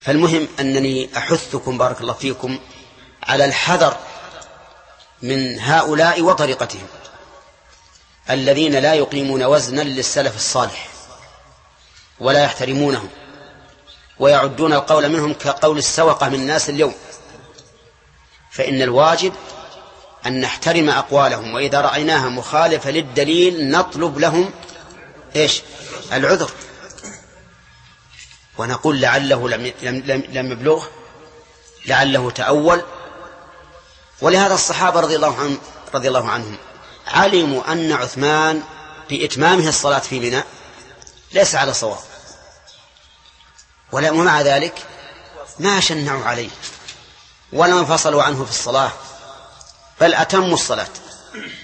فالمهم أنني أحثكم بارك الله فيكم على الحذر من هؤلاء وطريقتهم الذين لا يقيمون وزنا للسلف الصالح ولا يحترمونهم ويعدون القول منهم كقول السوقة من الناس اليوم. فإن الواجب أن نحترم أقوالهم، وإذا رأيناها مخالفة للدليل نطلب لهم العذر، ونقول لعله لم يبلغه، لعله تأول. ولهذا الصحابة رضي الله عنهم علموا أن عثمان بإتمامه الصلاة في منى ليس على صواب، ومع ذلك ما شنعوا عليه ولا انفصلوا عنه في الصلاة، بل أتموا الصلاة.